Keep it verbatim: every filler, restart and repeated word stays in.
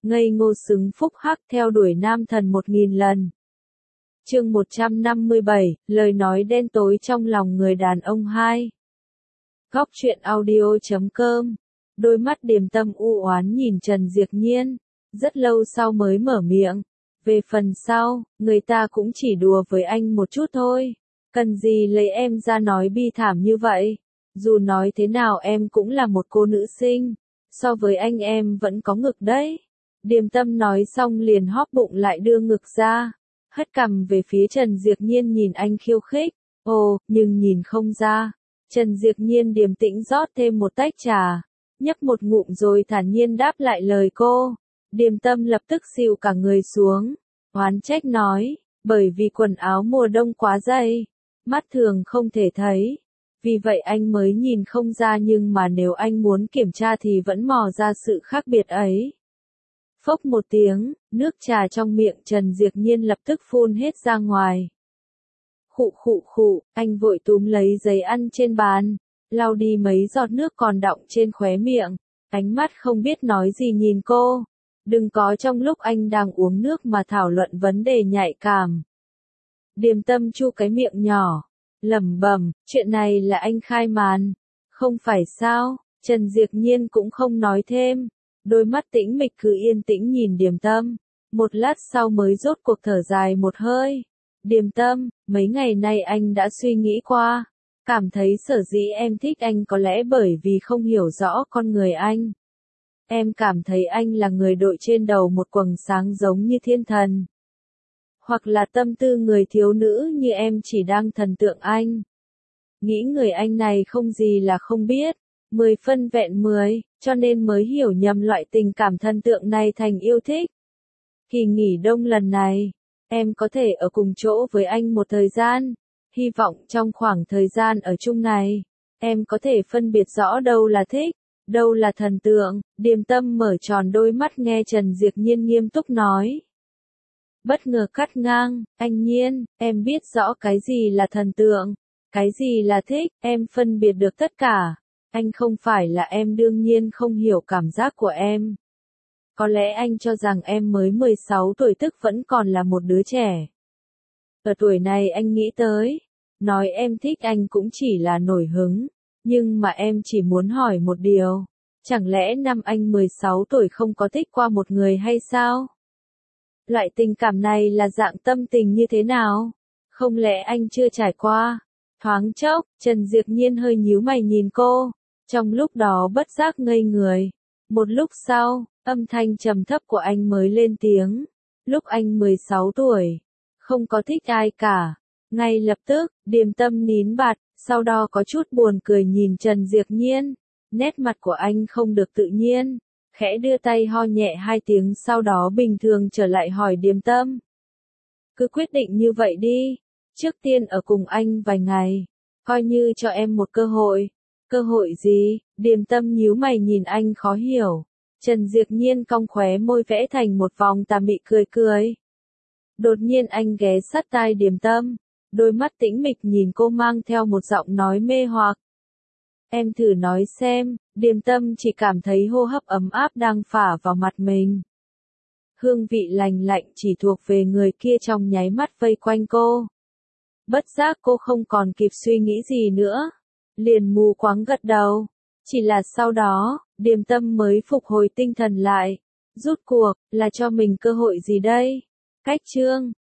ngây ngô xứng phúc hắc theo đuổi nam thần một nghìn lần. Chương một trăm năm mươi bảy, lời nói đen tối trong lòng người đàn ông hai. Góc truyện audio chấm com. Đôi mắt Điềm Tâm u oán nhìn Trần Diệp Nhiên, rất lâu sau mới mở miệng. Về phần sau, người ta cũng chỉ đùa với anh một chút thôi. Cần gì lấy em ra nói bi thảm như vậy? Dù nói thế nào em cũng là một cô nữ sinh. So với anh em vẫn có ngực đấy. Điềm Tâm nói xong liền hóp bụng lại đưa ngực ra. Hất cằm về phía Trần Diệp Nhiên nhìn anh khiêu khích. Ồ, nhưng nhìn không ra. Trần Diệp Nhiên điềm tĩnh rót thêm một tách trà. Nhấp một ngụm rồi thản nhiên đáp lại lời cô. Điềm Tâm lập tức xìu cả người xuống. Oán trách nói, bởi vì quần áo mùa đông quá dày. Mắt thường không thể thấy. Vì vậy anh mới nhìn không ra, nhưng mà nếu anh muốn kiểm tra thì vẫn mò ra sự khác biệt ấy. Phốc một tiếng, nước trà trong miệng Trần Diệp Nhiên lập tức phun hết ra ngoài. Khụ khụ khụ, anh vội túm lấy giấy ăn trên bàn, lau đi mấy giọt nước còn đọng trên khóe miệng, ánh mắt không biết nói gì nhìn cô. Đừng có trong lúc anh đang uống nước mà thảo luận vấn đề nhạy cảm. Điềm Tâm chu cái miệng nhỏ, lẩm bẩm, chuyện này là anh khai màn, không phải sao? Trần Diệp Nhiên cũng không nói thêm, đôi mắt tĩnh mịch cứ yên tĩnh nhìn Điềm Tâm, một lát sau mới rốt cuộc thở dài một hơi. Điềm Tâm, mấy ngày nay anh đã suy nghĩ qua, cảm thấy sở dĩ em thích anh có lẽ bởi vì không hiểu rõ con người anh. Em cảm thấy anh là người đội trên đầu một quầng sáng giống như thiên thần. Hoặc là tâm tư người thiếu nữ như em chỉ đang thần tượng anh. Nghĩ người anh này không gì là không biết, mười phân vẹn mười, cho nên mới hiểu nhầm loại tình cảm thần tượng này thành yêu thích. Kỳ nghỉ đông lần này, em có thể ở cùng chỗ với anh một thời gian. Hy vọng trong khoảng thời gian ở chung này, em có thể phân biệt rõ đâu là thích, đâu là thần tượng. Điềm Tâm mở tròn đôi mắt nghe Trần Diệp Nhiên nghiêm túc nói. Bất ngờ cắt ngang, anh Nhiên, em biết rõ cái gì là thần tượng, cái gì là thích, em phân biệt được tất cả. Anh không phải là em đương nhiên không hiểu cảm giác của em. Có lẽ anh cho rằng em mới mười sáu tuổi tức vẫn còn là một đứa trẻ. Ở tuổi này anh nghĩ tới, nói em thích anh cũng chỉ là nổi hứng, nhưng mà em chỉ muốn hỏi một điều, chẳng lẽ năm anh mười sáu tuổi không có thích qua một người hay sao? Loại tình cảm này là dạng tâm tình như thế nào? Không lẽ anh chưa trải qua? Thoáng chốc, Trần Diệp Nhiên hơi nhíu mày nhìn cô, trong lúc đó bất giác ngây người. Một lúc sau, âm thanh trầm thấp của anh mới lên tiếng. Lúc anh mười sáu tuổi, không có thích ai cả. Ngay lập tức, Điềm Tâm nín bặt, sau đó có chút buồn cười nhìn Trần Diệp Nhiên. Nét mặt của anh không được tự nhiên, khẽ đưa tay ho nhẹ hai tiếng sau đó bình thường trở lại hỏi Điềm Tâm. Cứ quyết định như vậy đi, trước tiên ở cùng anh vài ngày, coi như cho em một cơ hội. Cơ hội gì? Điềm Tâm nhíu mày nhìn anh khó hiểu. Trần Diệp Nhiên cong khóe môi vẽ thành một vòng tà mị cười cười. Đột nhiên anh ghé sát tai Điềm Tâm, đôi mắt tĩnh mịch nhìn cô mang theo một giọng nói mê hoặc. Em thử nói xem. Điềm Tâm chỉ cảm thấy hô hấp ấm áp đang phả vào mặt mình. Hương vị lành lạnh chỉ thuộc về người kia trong nháy mắt vây quanh cô. Bất giác cô không còn kịp suy nghĩ gì nữa, liền mù quáng gật đầu. Chỉ là sau đó, Điềm Tâm mới phục hồi tinh thần lại. Rút cuộc, là cho mình cơ hội gì đây? Cách chương